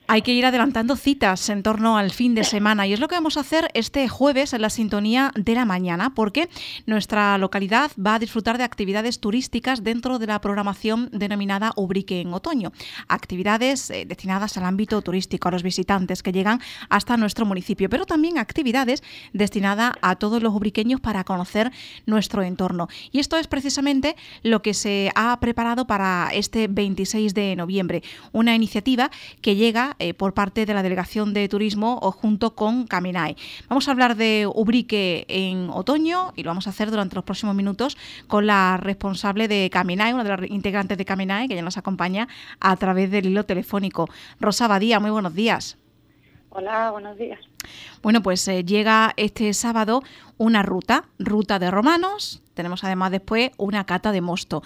Hay que ir adelantando citas en torno al fin de semana y es lo que vamos a hacer este jueves en la sintonía de la mañana, porque nuestra localidad va a disfrutar de actividades turísticas dentro de la programación denominada Ubrique en Otoño. Actividades destinadas al ámbito turístico, a los visitantes que llegan hasta nuestro municipio, pero también actividades destinadas a todos los ubriqueños para conocer nuestro entorno. Y esto es precisamente lo que se ha preparado para este 26 de noviembre, una iniciativa que llega por parte de la Delegación de Turismo o junto con Caminae. Vamos a hablar de Ubrique en Otoño y lo vamos a hacer durante los próximos minutos con la responsable de Caminae, una de las integrantes de Caminae, que ya nos acompaña a través del hilo telefónico. Rosa Badía, muy buenos días. Hola, buenos días. Bueno, pues llega este sábado una ruta de romanos. Tenemos además después una cata de mosto.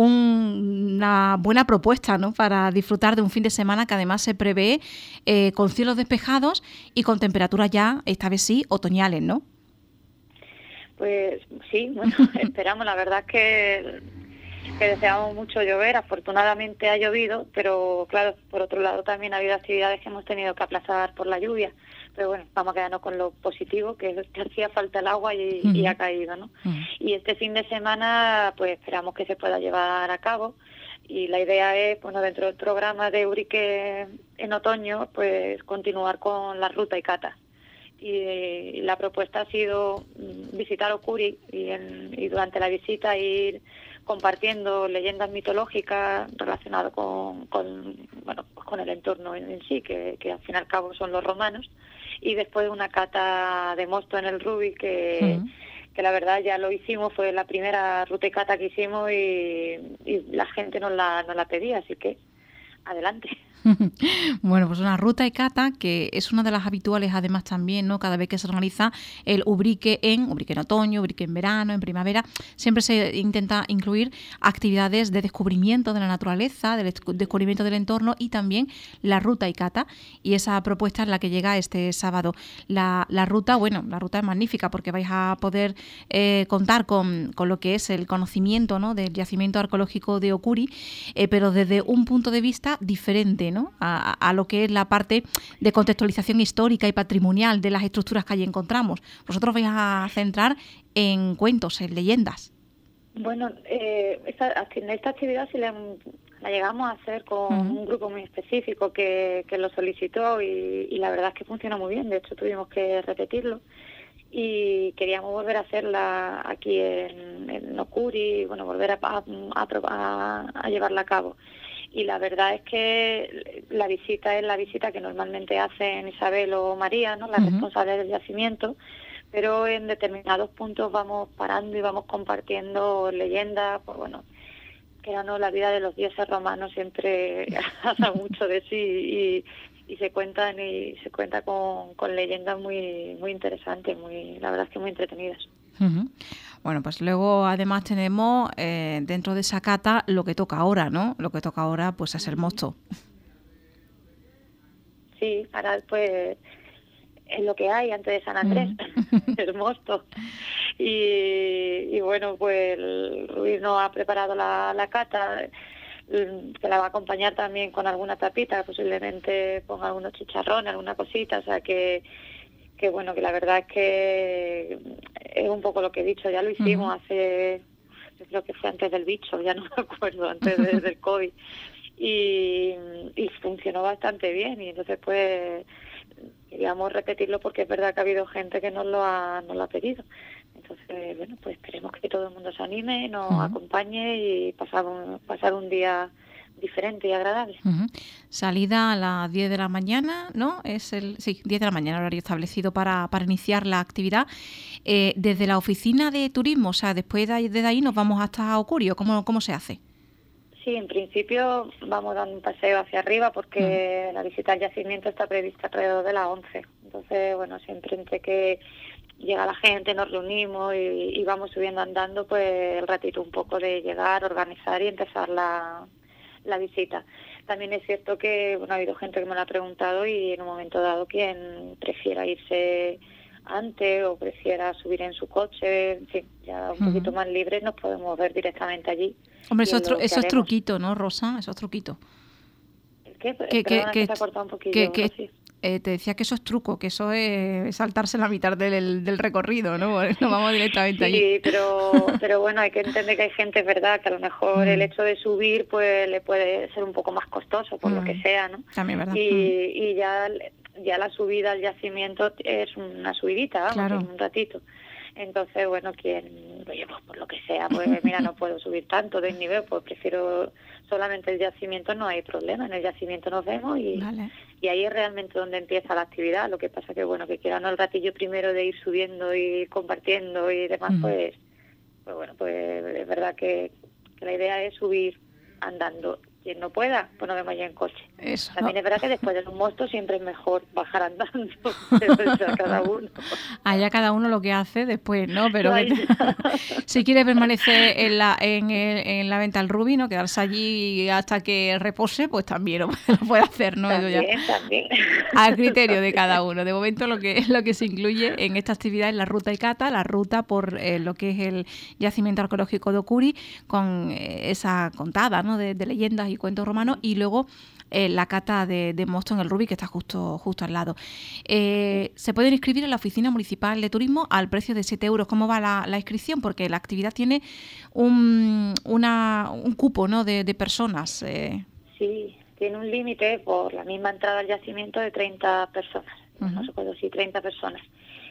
Una buena propuesta, ¿no?, para disfrutar de un fin de semana que además se prevé con cielos despejados y con temperaturas ya, esta vez sí, otoñales, ¿no? Pues sí, bueno, esperamos. La verdad es que deseamos mucho llover. Afortunadamente ha llovido, pero claro, por otro lado también ha habido actividades que hemos tenido que aplazar por la lluvia. Pero bueno, vamos a quedarnos con lo positivo, que hacía falta el agua y ha caído, ¿no? Y este fin de semana pues esperamos que se pueda llevar a cabo. Y la idea es, bueno, dentro del programa de Ubrique en otoño, pues continuar con la ruta y cata. Y la propuesta ha sido visitar Ocuri y durante la visita ir compartiendo leyendas mitológicas relacionadas con el entorno en sí, que al fin y al cabo son los romanos, y después una cata de mosto en el Rubi que la verdad ya lo hicimos, fue la primera ruta y cata que hicimos y la gente nos la pedía, así que adelante. Bueno, pues una ruta y cata que es una de las habituales además también, ¿no? Cada vez que se organiza el Ubrique en otoño, Ubrique en verano, en primavera, siempre se intenta incluir actividades de descubrimiento de la naturaleza, del descubrimiento del entorno y también la ruta y cata, y esa propuesta es la que llega este sábado. La ruta es magnífica porque vais a poder contar con lo que es el conocimiento, ¿no?, del yacimiento arqueológico de Ocuri, pero desde un punto de vista diferente, ¿no?, a lo que es la parte de contextualización histórica y patrimonial de las estructuras que allí encontramos. Vosotros vais a centrar en cuentos, en leyendas. Bueno, esta actividad sí la llegamos a hacer con un grupo muy específico que lo solicitó y la verdad es que funciona muy bien. De hecho, tuvimos que repetirlo y queríamos volver a hacerla aquí en Ocuri, bueno, volver a llevarla a cabo. Y la verdad es que la visita es la visita que normalmente hacen Isabel o María, ¿no?, las responsables del yacimiento, pero en determinados puntos vamos parando y vamos compartiendo leyendas, pues bueno, que no, la vida de los dioses romanos siempre habla mucho de sí y se cuenta con leyendas muy muy interesantes, la verdad es que muy entretenidas. Bueno, pues luego además tenemos dentro de esa cata lo que toca ahora, ¿no? Lo que toca ahora pues es el mosto. Sí, ahora pues es lo que hay antes de San Andrés, el mosto. Y bueno, pues Ruiz nos ha preparado la cata, que la va a acompañar también con alguna tapita, posiblemente ponga algunos chicharrones, alguna cosita, o sea que bueno, que la verdad es que es un poco lo que he dicho, ya lo hicimos hace, yo creo que fue antes del bicho, ya no me acuerdo, antes del COVID, y funcionó bastante bien, y entonces pues queríamos repetirlo porque es verdad que ha habido gente que nos lo ha pedido. Entonces, bueno, pues esperemos que todo el mundo se anime, nos acompañe y pasar un día diferente y agradable. Salida a las 10 de la mañana, ¿no? 10 de la mañana, horario establecido para iniciar la actividad. Desde la oficina de turismo, o sea, después de ahí nos vamos hasta Ocuri, ¿cómo se hace? Sí, en principio vamos dando un paseo hacia arriba porque la visita al yacimiento está prevista alrededor de las 11. Entonces, bueno, siempre entre que llega la gente, nos reunimos y vamos subiendo andando, pues el ratito un poco de llegar, organizar y empezar la visita. También es cierto que bueno, ha habido gente que me lo ha preguntado y en un momento dado quien prefiera irse antes o prefiera subir en su coche, en fin, ya un poquito más libres nos podemos ver directamente allí. Hombre, eso es truquito, ¿no, Rosa? Eso es truquito. ¿Qué? Que, Perdona, que se ha cortado un poquillo. que te decía que eso es truco, que eso es saltarse la mitad del recorrido, ¿no? No vamos directamente allí. Sí, pero bueno, hay que entender que hay gente, es verdad, que a lo mejor el hecho de subir pues le puede ser un poco más costoso, por lo que sea, ¿no? También, ¿verdad? Y ya la subida al yacimiento es una subidita, vamos, Claro. en un ratito. Entonces, bueno, oye, pues por lo que sea, pues mira, no puedo subir tanto de nivel, pues prefiero solamente el yacimiento, no hay problema, en el yacimiento nos vemos Vale. y ahí es realmente donde empieza la actividad. Lo que pasa que, bueno, que quieran el ratillo primero de ir subiendo y compartiendo y demás, pues bueno, pues es verdad que la idea es subir andando. Quien no pueda, pues nos vemos ya en coche. Eso, También ¿no? es verdad que después de un mosto siempre es mejor bajar andando, pero eso a cada uno. Allá cada uno lo que hace después, ¿no? Pero Ahí ya. si quiere permanecer en la venta al Rubi, ¿no? Quedarse allí hasta que repose, pues también lo puede hacer, ¿no? Eso ya También. al criterio de cada uno. De momento lo que se incluye en esta actividad es la ruta Icata, la ruta por lo que es el yacimiento arqueológico de Ocuri, con esa contada, ¿no? de leyendas y cuentos romanos, y luego la cata de mosto en el Rubi, que está justo al lado. Se pueden inscribir en la Oficina Municipal de Turismo al precio de 7 euros. ¿Cómo va la inscripción? Porque la actividad tiene un cupo, ¿no? de personas. Sí, tiene un límite por la misma entrada al yacimiento de 30 personas. No recuerdo si 30 personas.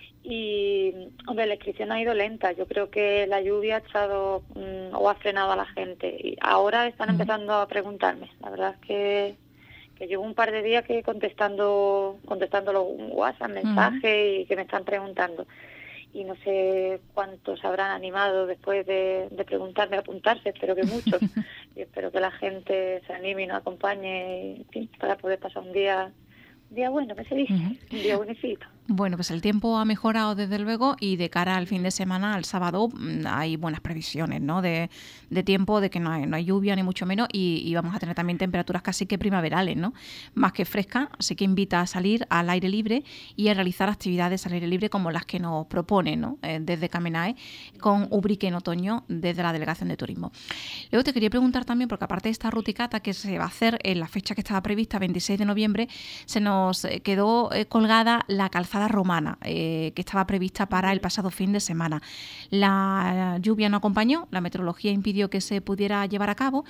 Y, hombre, la inscripción ha ido lenta. Yo creo que la lluvia ha echado o ha frenado a la gente. Y ahora están empezando a preguntarme. La verdad es que llevo un par de días que contestando los WhatsApp, mensajes y que me están preguntando. Y no sé cuántos habrán animado después de preguntarme a apuntarse, espero que muchos. Y espero que la gente se anime y nos acompañe, en fin, para poder pasar un día bueno, ¿qué se dice? Un día buenecito. Bueno, pues el tiempo ha mejorado desde luego y de cara al fin de semana, al sábado, hay buenas previsiones, ¿no? De tiempo, de que no hay lluvia ni mucho menos y vamos a tener también temperaturas casi que primaverales, ¿no? Más que frescas, así que invita a salir al aire libre y a realizar actividades al aire libre como las que nos propone, ¿no? Desde Camenae con Ubrique en otoño desde la Delegación de Turismo. Luego te quería preguntar también, porque aparte de esta ruticata que se va a hacer en la fecha que estaba prevista, 26 de noviembre, se nos quedó colgada la calzada romana, que estaba prevista para el pasado fin de semana. La lluvia no acompañó, la meteorología impidió que se pudiera llevar a cabo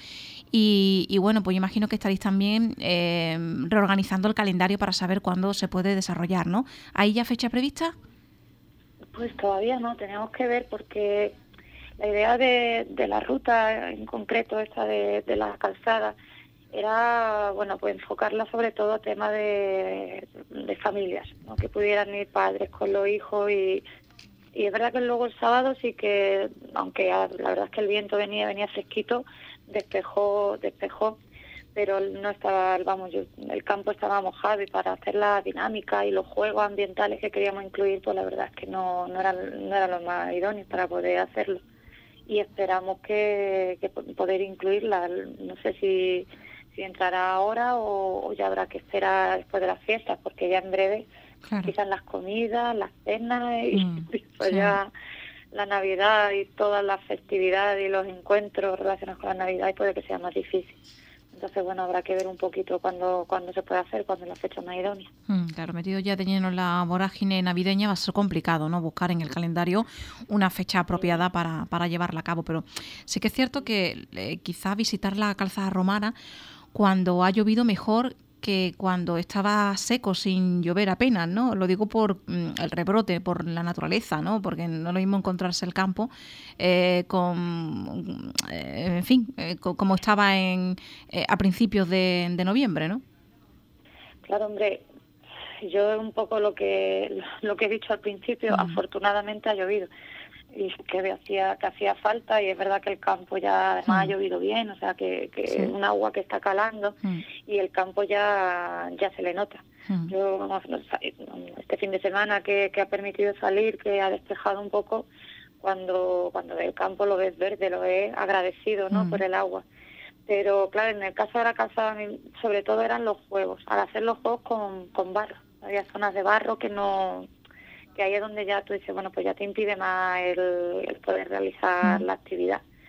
y bueno, pues imagino que estaréis también reorganizando el calendario para saber cuándo se puede desarrollar, ¿no? ¿Hay ya fecha prevista? Pues todavía no, tenemos que ver porque la idea de la ruta en concreto, esta de la calzada, era, bueno, pues enfocarla sobre todo a tema de familias, ¿no? Que pudieran ir padres con los hijos y es verdad que luego el sábado sí que, aunque la verdad es que el viento venía fresquito, despejó, pero no estaba, vamos, el campo estaba mojado y para hacer la dinámica y los juegos ambientales que queríamos incluir, pues la verdad es que no era lo más idóneo para poder hacerlo. Y esperamos que poder incluirla, no sé si entrará ahora o ya habrá que esperar después de las fiestas, porque ya en breve empiezan las comidas, las cenas y pues ya la Navidad y todas las festividades y los encuentros relacionados con la Navidad y puede que sea más difícil. Entonces, bueno, habrá que ver un poquito cuándo se puede hacer, cuándo es la fecha más idónea. Claro, metido ya de lleno en la vorágine navideña va a ser complicado, ¿no? Buscar en el calendario una fecha apropiada para llevarla a cabo, pero sí que es cierto que quizá visitar la calzada romana cuando ha llovido mejor que cuando estaba seco sin llover apenas, ¿no? Lo digo por el rebrote, por la naturaleza, ¿no? Porque no es lo mismo encontrarse el campo como estaba a principios de noviembre, ¿no? Claro, hombre, yo un poco lo que he dicho al principio, afortunadamente ha llovido y que hacía falta y es verdad que el campo ya además ha llovido bien, o sea que es un agua que está calando y el campo ya se le nota. Yo este fin de semana que ha permitido salir, que ha despejado un poco, cuando el campo lo ves verde, lo ves agradecido, ¿no? Por el agua. Pero claro, en el caso de la calzada, sobre todo eran los juegos, al hacer los juegos con barro. Había zonas de barro que ahí es donde ya tú dices, bueno, pues ya te impide más el poder realizar la actividad.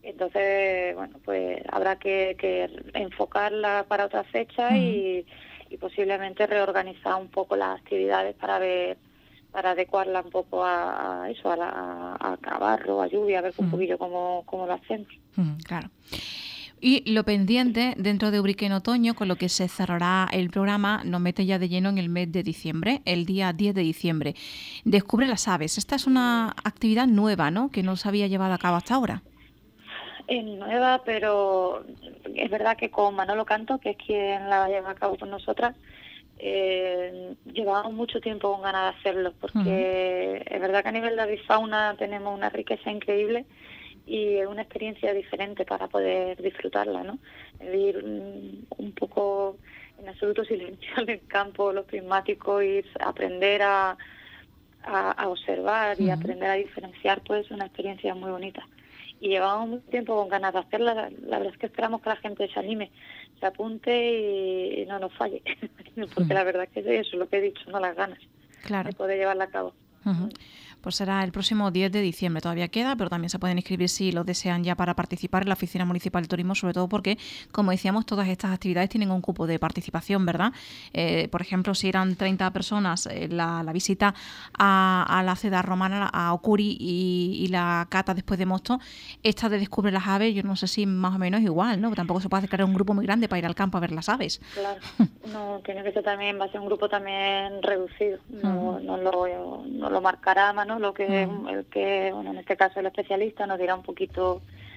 Entonces, bueno, pues habrá que enfocarla para otra fecha y posiblemente reorganizar un poco las actividades para adecuarla un poco a eso, a barro, a lluvia, a ver un poquillo cómo lo hacemos. Claro. Y lo pendiente dentro de Ubrique en Otoño, con lo que se cerrará el programa, nos mete ya de lleno en el mes de diciembre, el día 10 de diciembre. Descubre las aves. Esta es una actividad nueva, ¿no?, que no se había llevado a cabo hasta ahora. Es nueva, pero es verdad que con Manolo Canto, que es quien la lleva a cabo con nosotras, llevamos mucho tiempo con ganas de hacerlo, porque es verdad que a nivel de avifauna tenemos una riqueza increíble y es una experiencia diferente para poder disfrutarla, ¿no? El ir un poco en absoluto silencio en el campo, los prismáticos, y aprender a observar y aprender a diferenciar, pues es una experiencia muy bonita. Y llevamos mucho tiempo con ganas de hacerla. La verdad es que esperamos que la gente se anime, se apunte y no nos falle, porque la verdad es que eso es lo que he dicho, no las ganas de poder llevarla a cabo. Pues será el próximo 10 de diciembre, todavía queda, pero también se pueden inscribir si lo desean ya para participar en la Oficina Municipal de Turismo, sobre todo porque, como decíamos, todas estas actividades tienen un cupo de participación, ¿verdad? Por ejemplo, si eran 30 personas la visita a la ciudad romana, a Ocuri y la cata después de Mosto, esta de Descubre las aves, yo no sé si más o menos igual, ¿no? Tampoco se puede crear un grupo muy grande para ir al campo a ver las aves. Claro, no, tiene que ser también, va a ser un grupo también reducido, no lo marcará a mano, lo que el que, bueno, en este caso el especialista nos dirá un poquito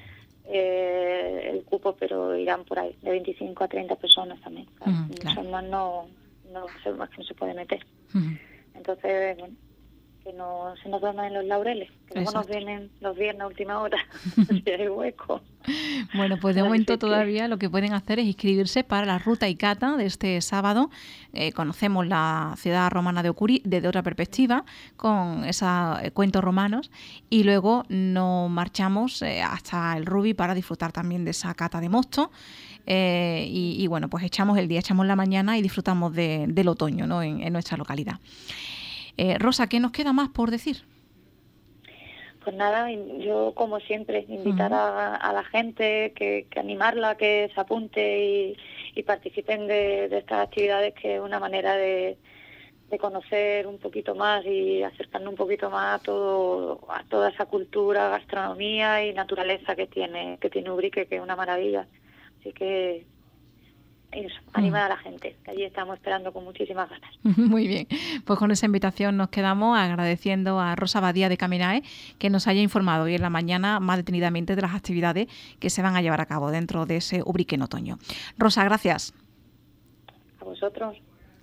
el cupo, pero irán por ahí de 25 a 30 personas también. Claro. Más no que no se puede meter. Entonces, bueno, que no se nos duerman en los laureles, que luego nos vienen los viernes a última hora, si hay hueco. Bueno, pues de momento todavía lo que pueden hacer es inscribirse para la ruta y cata de este sábado. Conocemos la ciudad romana de Ocuri desde otra perspectiva, con esos cuentos romanos, y luego nos marchamos hasta el Rubi para disfrutar también de esa cata de mosto. Y bueno, pues echamos la mañana y disfrutamos del otoño, ¿no?, en nuestra localidad. Rosa, ¿qué nos queda más por decir? Pues nada, yo como siempre, invitar a la gente, que animarla, que se apunte y participen de estas actividades, que es una manera de conocer un poquito más y acercarnos un poquito más a toda esa cultura, gastronomía y naturaleza que tiene Ubrique, que es una maravilla. Así que eso, animar a la gente, que allí estamos esperando con muchísimas ganas. Muy bien, pues con esa invitación nos quedamos, agradeciendo a Rosa Badía de Caminae que nos haya informado hoy en la mañana más detenidamente de las actividades que se van a llevar a cabo dentro de ese Ubrique en Otoño. Rosa, gracias. A vosotros.